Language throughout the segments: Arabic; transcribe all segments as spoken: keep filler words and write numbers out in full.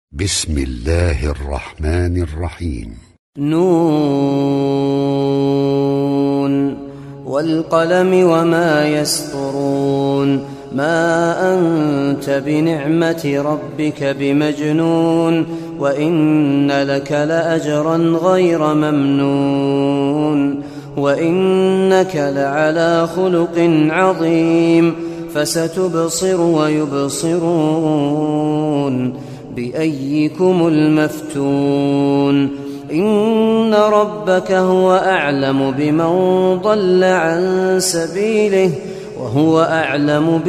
بسم الله الرحمن الرحيم. نون والقلم وما يسطرون. ما أنت بنعمة ربك بمجنون، وإن لك لأجرا غير ممنون، وإنك لعلى خلق عظيم. فستبصر ويبصرون بأيكم المفتون. إن ربك هو أعلم بمن ضل عن سبيله وهو أعلم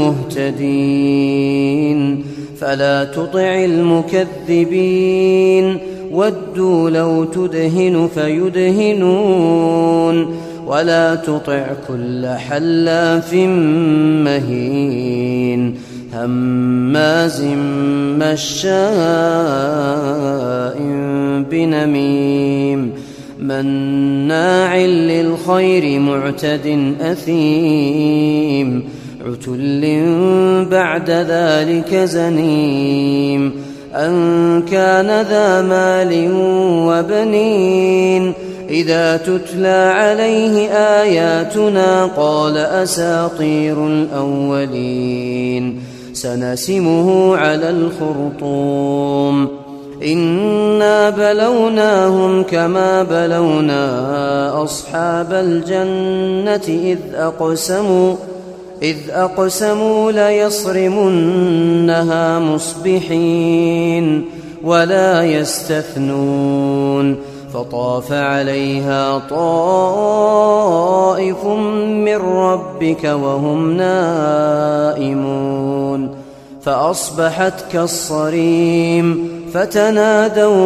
بالمهتدين. فلا تطع المكذبين، ودوا لو تدهن فيدهنون. ولا تطع كل حلاف مهين هماز مشاء بنميم مناع للخير معتد أثيم عتل بعد ذلك زنيم. أن كان ذا مال وبنين، إذا تتلى عليه آياتنا قال أساطير الأولين. سنسمه على الخرطوم. إنا بلوناهم كما بلونا أصحاب الجنة إذ أقسموا إذ أقسموا ليصرمنها مصبحين ولا يستثنون. فطاف عليها طائف من ربك وهم نائمون، فأصبحت كالصريم. فتنادوا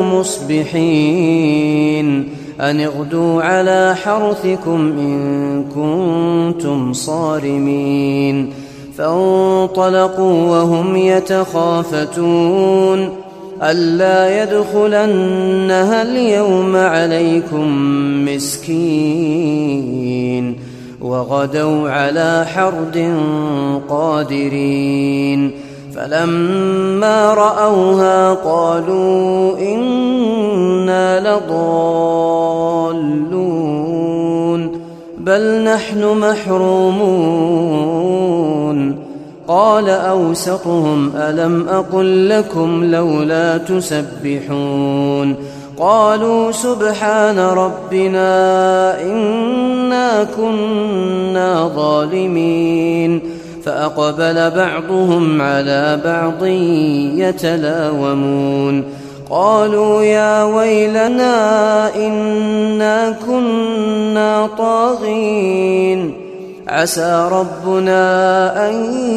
مصبحين أن اغدوا على حرثكم إن كنتم صارمين. فانطلقوا وهم يتخافتون ألا يدخلنها اليوم عليكم مسكين. وغدوا على حرد قادرين. فلما رأوها قالوا إنا لضالون بل نحن محرومون. قال أوسطهم ألم أقل لكم لولا تسبحون. قالوا سبحان ربنا إنا كنا ظالمين. فأقبل بعضهم على بعض يتلاومون. قالوا يا ويلنا إنا كنا طاغين. عسى ربنا أن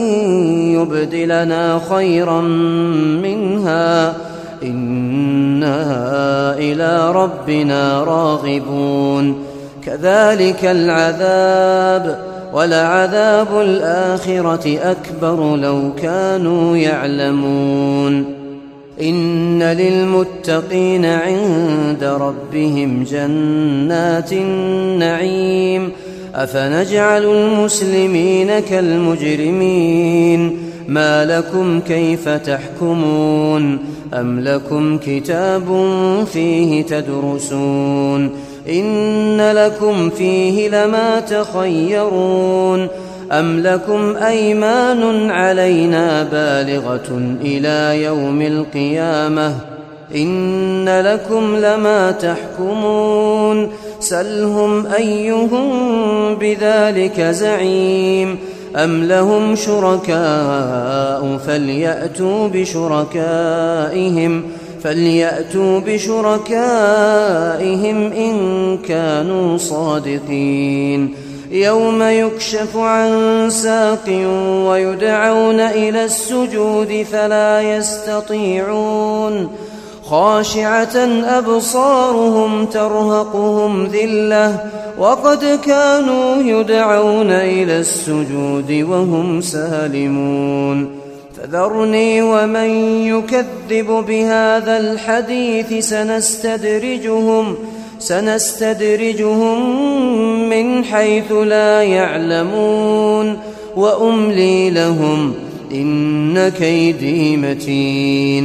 يبدلنا خيرا منها إنا إلى ربنا راغبون. كذلك العذاب ولعذاب الآخرة أكبر لو كانوا يعلمون. إن للمتقين عند ربهم جنات النعيم. أفنجعل المسلمين كالمجرمين. ما لكم كيف تحكمون؟ أم لكم كتاب فيه تدرسون؟ إن لكم فيه لما تخيرون. أم لكم أيمان علينا بالغة إلى يوم القيامة. إن لكم لما تحكمون. سلهم أيهم بذلك زعيم. أم لهم شركاء فليأتوا بشركائهم فليأتوا بشركائهم إن كانوا صادقين. يوم يكشف عن ساق ويدعون إلى السجود فلا يستطيعون. خاشعة أبصارهم ترهقهم ذلة وقد كانوا يدعون إلى السجود وهم سالمون. فذرني ومن يكذب بهذا الحديث سنستدرجهم سنستدرجهم من حيث لا يعلمون وأملي لهم إن كيدي متين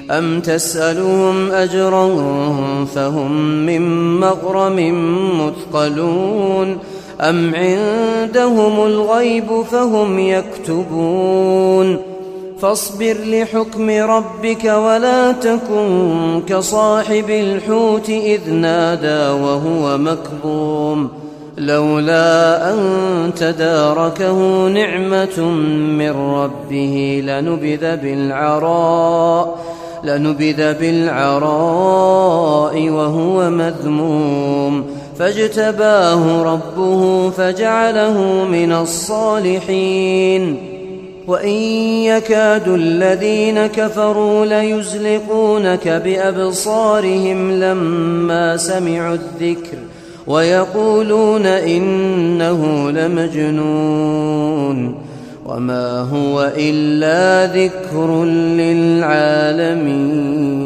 أم تسألهم أجرا فهم من مغرم مثقلون أم عندهم الغيب فهم يكتبون فاصبر لحكم ربك ولا تكن كصاحب الحوت إذ نادى وهو مكظوم لولا أن تداركه نعمة من ربه لنبذ بالعراء لنبذ بالعراء وهو مذموم فاجتباه ربه فجعله من الصالحين وإن يكاد الذين كفروا ليزلقونك بأبصارهم لما سمعوا الذكر ويقولون إنه لمجنون وما هو إلا ذكر للعالمين.